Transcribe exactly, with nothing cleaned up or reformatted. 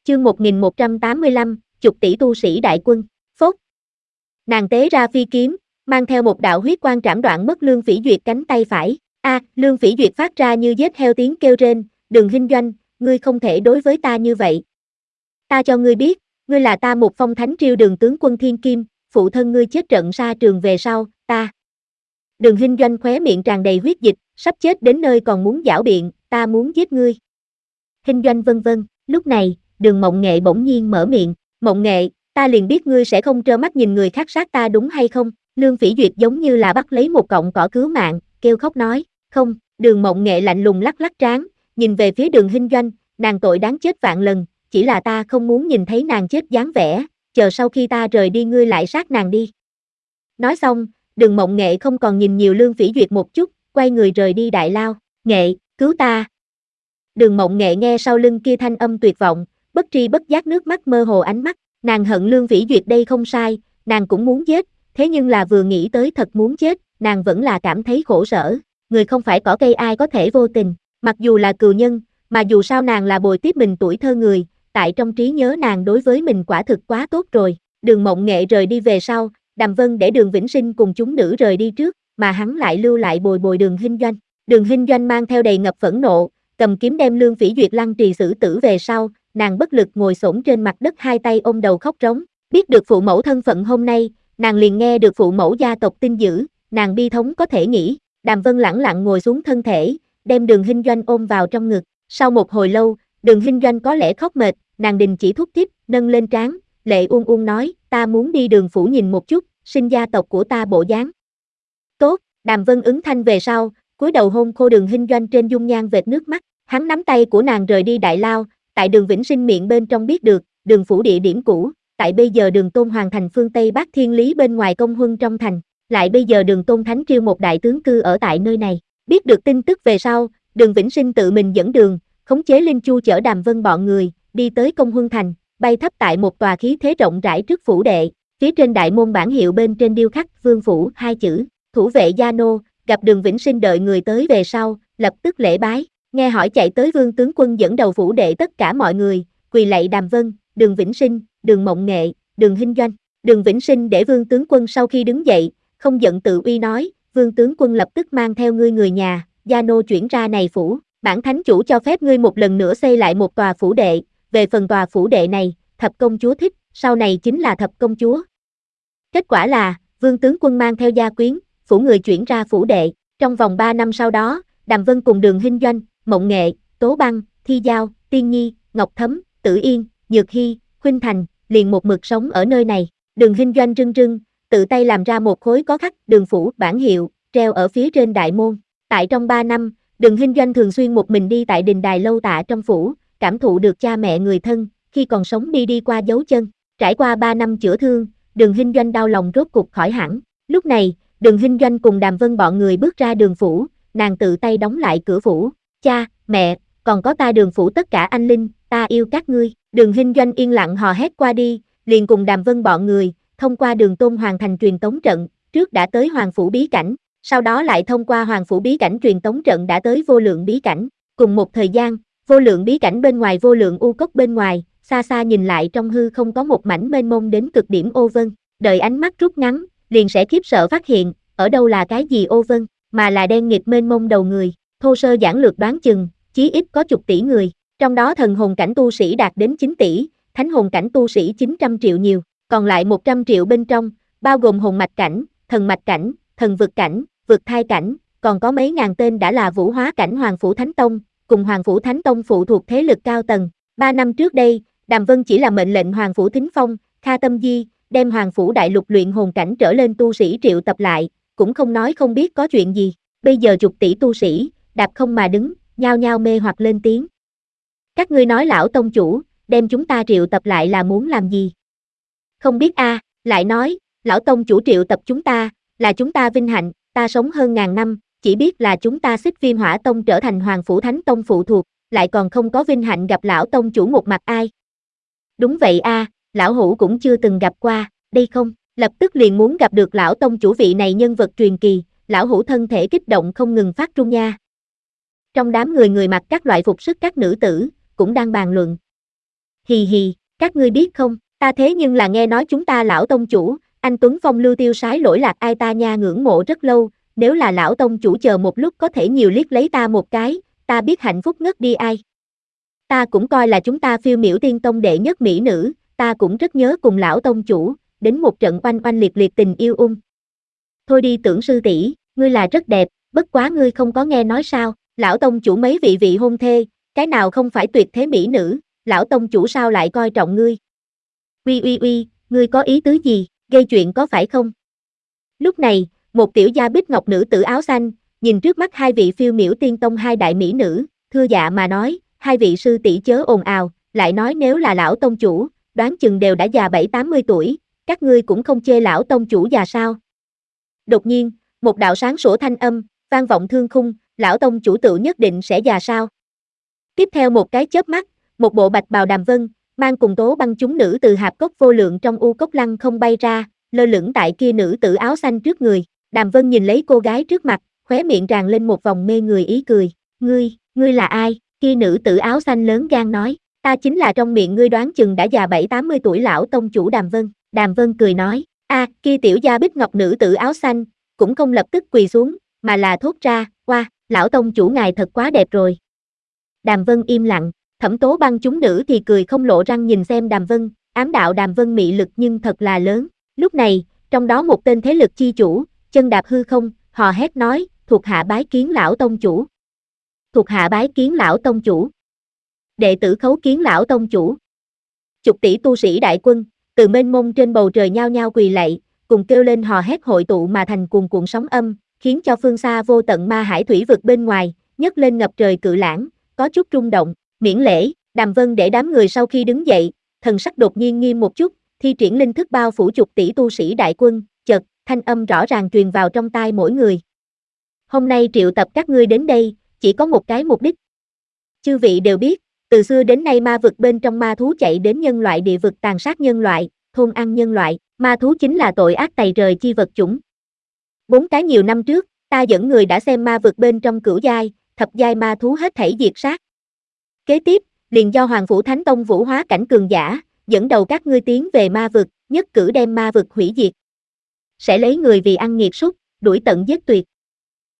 Chương một nghìn một trăm tám mươi lăm, chục tỷ tu sĩ đại quân. Phốt. Nàng tế ra phi kiếm, mang theo một đạo huyết quang trảm đoạn mất Lương Phỉ Duyệt cánh tay phải. A, à, Lương Phỉ Duyệt phát ra như giết heo tiếng kêu rên, "Đường Hinh Doanh, ngươi không thể đối với ta như vậy. Ta cho ngươi biết, ngươi là ta một phong thánh triều Đường tướng quân thiên kim, phụ thân ngươi chết trận sa trường về sau, ta." Đường Hinh Doanh khóe miệng tràn đầy huyết dịch, sắp chết đến nơi còn muốn giảo biện, "Ta muốn giết ngươi." Hinh Doanh vân vân. Lúc này, Đường Mộng Nghệ bỗng nhiên mở miệng, "Mộng Nghệ, ta liền biết ngươi sẽ không trơ mắt nhìn người khác sát ta đúng hay không?" Lương Phỉ Duyệt giống như là bắt lấy một cọng cỏ cứu mạng, kêu khóc nói, "Không." Đường Mộng Nghệ lạnh lùng lắc lắc trán, nhìn về phía Đường Hinh Doanh, "Nàng tội đáng chết vạn lần, chỉ là ta không muốn nhìn thấy nàng chết dáng vẻ, chờ sau khi ta rời đi ngươi lại sát nàng đi." Nói xong, Đường Mộng Nghệ không còn nhìn nhiều Lương Phỉ Duyệt một chút, quay người rời đi đại lao, "Nghệ, cứu ta." Đường Mộng Nghệ nghe sau lưng kia thanh âm tuyệt vọng, bất tri bất giác nước mắt mơ hồ ánh mắt, nàng hận Lương Phỉ Duyệt đây không sai, nàng cũng muốn giết, thế nhưng là vừa nghĩ tới thật muốn chết, nàng vẫn là cảm thấy khổ sở, người không phải cỏ cây ai có thể vô tình, mặc dù là cừu nhân, mà dù sao nàng là bồi tiếp mình tuổi thơ người, tại trong trí nhớ nàng đối với mình quả thực quá tốt rồi. Đường Mộng Nghệ rời đi về sau, Đàm Vân để Đường Vĩnh Sinh cùng chúng nữ rời đi trước, mà hắn lại lưu lại bồi bồi Đường Hinh Doanh. Đường Hinh Doanh mang theo đầy ngập phẫn nộ, cầm kiếm đem Lương Phỉ Duyệt lăng trì xử tử về sau, nàng bất lực ngồi xổm trên mặt đất hai tay ôm đầu khóc rống. Biết được phụ mẫu thân phận hôm nay, nàng liền nghe được phụ mẫu gia tộc tin dữ, nàng bi thống có thể nghĩ. Đàm Vân lẳng lặng ngồi xuống thân thể, đem Đường Hinh Doanh ôm vào trong ngực. Sau một hồi lâu, Đường Hinh Doanh có lẽ khóc mệt, nàng đình chỉ thúc thiết, nâng lên trán, lệ uôn uôn nói, "Ta muốn đi Đường phủ nhìn một chút, sinh gia tộc của ta bộ dáng." "Tốt." Đàm Vân ứng thanh về sau, cúi đầu hôn khô Đường Hinh Doanh trên dung nhan vệt nước mắt. Hắn nắm tay của nàng rời đi đại lao, tại Đường Vĩnh Sinh miệng bên trong biết được, Đường phủ địa điểm cũ, tại bây giờ Đường Tôn Hoàng thành phương Tây Bắc Thiên Lý bên ngoài công huân trong thành, lại bây giờ Đường Tôn Thánh triều một đại tướng cư ở tại nơi này. Biết được tin tức về sau, Đường Vĩnh Sinh tự mình dẫn đường, khống chế Linh Chu chở Đàm Vân bọn người, đi tới công huân thành, bay thấp tại một tòa khí thế rộng rãi trước phủ đệ, phía trên đại môn bảng hiệu bên trên điêu khắc Vương phủ hai chữ, thủ vệ gia nô, gặp Đường Vĩnh Sinh đợi người tới về sau, lập tức lễ bái. Nghe hỏi chạy tới Vương tướng quân dẫn đầu phủ đệ tất cả mọi người, quỳ lạy Đàm Vân, Đường Vĩnh Sinh, Đường Mộng Nghệ, Đường Hinh Doanh. Đường Vĩnh Sinh để Vương tướng quân sau khi đứng dậy, không giận tự uy nói, "Vương tướng quân lập tức mang theo ngươi người nhà, gia nô chuyển ra này phủ, bản thánh chủ cho phép ngươi một lần nữa xây lại một tòa phủ đệ, về phần tòa phủ đệ này, thập công chúa thích, sau này chính là thập công chúa." Kết quả là, Vương tướng quân mang theo gia quyến, phủ người chuyển ra phủ đệ. Trong vòng ba năm sau đó, Đàm Vân cùng Đường Hinh Doanh, Mộng Nghệ, Tố Băng, Thi Giao, Tiên Nhi, Ngọc Thấm, Tử Yên, Nhược Hy, Khuynh Thành, liền một mực sống ở nơi này. Đường Hinh Doanh rưng rưng, tự tay làm ra một khối có khắc Đường phủ bản hiệu, treo ở phía trên đại môn. Tại trong ba năm, Đường Hinh Doanh thường xuyên một mình đi tại đình đài lâu tạ trong phủ, cảm thụ được cha mẹ người thân, khi còn sống đi đi qua dấu chân. Trải qua ba năm chữa thương, Đường Hinh Doanh đau lòng rốt cục khỏi hẳn. Lúc này, Đường Hinh Doanh cùng Đàm Vân bọn người bước ra Đường phủ, nàng tự tay đóng lại cửa phủ. "Cha, mẹ, còn có ta Đường phủ tất cả anh linh, ta yêu các ngươi." Đường Hinh Doanh yên lặng hò hét qua đi, liền cùng Đàm Vân bọn người, thông qua Đường Tôn Hoàng thành truyền tống trận, trước đã tới Hoàng phủ bí cảnh, sau đó lại thông qua Hoàng phủ bí cảnh truyền tống trận đã tới Vô Lượng bí cảnh. Cùng một thời gian, Vô Lượng bí cảnh bên ngoài Vô Lượng u cốc bên ngoài, xa xa nhìn lại trong hư không có một mảnh mênh mông đến cực điểm ô vân, đợi ánh mắt rút ngắn, liền sẽ khiếp sợ phát hiện, ở đâu là cái gì ô vân, mà là đen nghịt mênh mông đầu người. Thô sơ giản lược đoán chừng, chí ít có chục tỷ người, trong đó thần hồn cảnh tu sĩ đạt đến chín tỷ, thánh hồn cảnh tu sĩ chín trăm triệu nhiều, còn lại một trăm triệu bên trong, bao gồm hồn mạch cảnh, thần mạch cảnh, thần vực cảnh, vực thai cảnh, còn có mấy ngàn tên đã là vũ hóa cảnh Hoàng phủ Thánh Tông, cùng Hoàng phủ Thánh Tông phụ thuộc thế lực cao tầng. Ba năm trước đây, Đàm Vân chỉ là mệnh lệnh Hoàng phủ Thính Phong, Kha Tâm Di, đem Hoàng phủ đại lục luyện hồn cảnh trở lên tu sĩ triệu tập lại, cũng không nói không biết có chuyện gì. Bây giờ chục tỷ tu sĩ, đạp không mà đứng, nhao nhao mê hoặc lên tiếng. "Các ngươi nói lão tông chủ, đem chúng ta triệu tập lại là muốn làm gì?" "Không biết a." À, lại nói, "Lão tông chủ triệu tập chúng ta, là chúng ta vinh hạnh, ta sống hơn ngàn năm, chỉ biết là chúng ta Xích Viêm Hỏa Tông trở thành Hoàng phủ Thánh Tông phụ thuộc, lại còn không có vinh hạnh gặp lão tông chủ một mặt ai." "Đúng vậy a, à, lão hữu cũng chưa từng gặp qua, đây không, lập tức liền muốn gặp được lão tông chủ vị này nhân vật truyền kỳ." Lão hữu thân thể kích động không ngừng phát run nha. Trong đám người người mặc các loại phục sức các nữ tử, cũng đang bàn luận. Hì hì, các ngươi biết không, ta thế nhưng là nghe nói chúng ta lão tông chủ, anh Tuấn Phong lưu tiêu sái lỗi lạc ai ta nha ngưỡng mộ rất lâu, nếu là lão tông chủ chờ một lúc có thể nhiều liếc lấy ta một cái, ta biết hạnh phúc ngất đi ai. Ta cũng coi là chúng ta phiêu miểu tiên tông đệ nhất mỹ nữ, ta cũng rất nhớ cùng lão tông chủ, đến một trận oanh oanh liệt liệt tình yêu ung. Thôi đi Tưởng sư tỷ, ngươi là rất đẹp, bất quá ngươi không có nghe nói sao, lão tông chủ mấy vị vị hôn thê, cái nào không phải tuyệt thế mỹ nữ, lão tông chủ sao lại coi trọng ngươi. Uy uy uy, ngươi có ý tứ gì, gây chuyện có phải không? Lúc này, một tiểu gia bích ngọc nữ tử áo xanh, nhìn trước mắt hai vị phiêu miểu tiên tông hai đại mỹ nữ, thưa dạ mà nói, hai vị sư tỷ chớ ồn ào, lại nói nếu là lão tông chủ, đoán chừng đều đã già bảy tám mươi tuổi, các ngươi cũng không chê lão tông chủ già sao. Đột nhiên, một đạo sáng sủa thanh âm, vang vọng thương khung, lão tông chủ tự nhất định sẽ già sao. Tiếp theo một cái chớp mắt, một bộ bạch bào Đàm Vân, mang cùng tố băng chúng nữ từ hạp cốc vô lượng trong u cốc lăng không bay ra, lơ lửng tại kia nữ tử áo xanh trước người. Đàm Vân nhìn lấy cô gái trước mặt, khóe miệng tràn lên một vòng mê người ý cười. Ngươi, ngươi là ai? Kia nữ tử áo xanh lớn gan nói, ta chính là trong miệng ngươi đoán chừng đã già bảy tám mươi tuổi lão tông chủ Đàm Vân. Đàm Vân cười nói, a, kia tiểu gia bích ngọc nữ tử áo xanh, cũng không lập tức quỳ xuống, mà là thốt ra, oa, lão tông chủ ngài thật quá đẹp rồi. Đàm Vân im lặng, Thẩm Tố Băng chúng nữ thì cười không lộ răng nhìn xem Đàm Vân, ám đạo Đàm Vân mị lực nhưng thật là lớn. Lúc này, trong đó một tên thế lực chi chủ, chân đạp hư không, hò hét nói, thuộc hạ bái kiến lão tông chủ. Thuộc hạ bái kiến lão tông chủ. Đệ tử khấu kiến lão tông chủ. Chục tỷ tu sĩ đại quân, từ mênh mông trên bầu trời nhao nhao quỳ lạy, cùng kêu lên hò hét hội tụ mà thành cuồn cuộn sóng âm, khiến cho phương xa vô tận ma hải thủy vực bên ngoài, nhấc lên ngập trời cự lãng, có chút rung động. Miễn lễ, Đàm Vân để đám người sau khi đứng dậy, thần sắc đột nhiên nghiêm một chút, thi triển linh thức bao phủ chục tỷ tu sĩ đại quân, chợt, thanh âm rõ ràng truyền vào trong tai mỗi người. Hôm nay triệu tập các ngươi đến đây, chỉ có một cái mục đích. Chư vị đều biết, từ xưa đến nay ma vực bên trong ma thú chạy đến nhân loại địa vực tàn sát nhân loại, thôn ăn nhân loại, ma thú chính là tội ác tày trời chi vật chủng. Bốn cái nhiều năm trước, ta dẫn người đã xem ma vực bên trong cửu giai, thập giai ma thú hết thảy diệt sát. Kế tiếp, liền do Hoàng Phủ Thánh Tông vũ hóa cảnh cường giả, dẫn đầu các ngươi tiến về ma vực, nhất cử đem ma vực hủy diệt. Sẽ lấy người vì ăn nghiệt súc, đuổi tận giết tuyệt.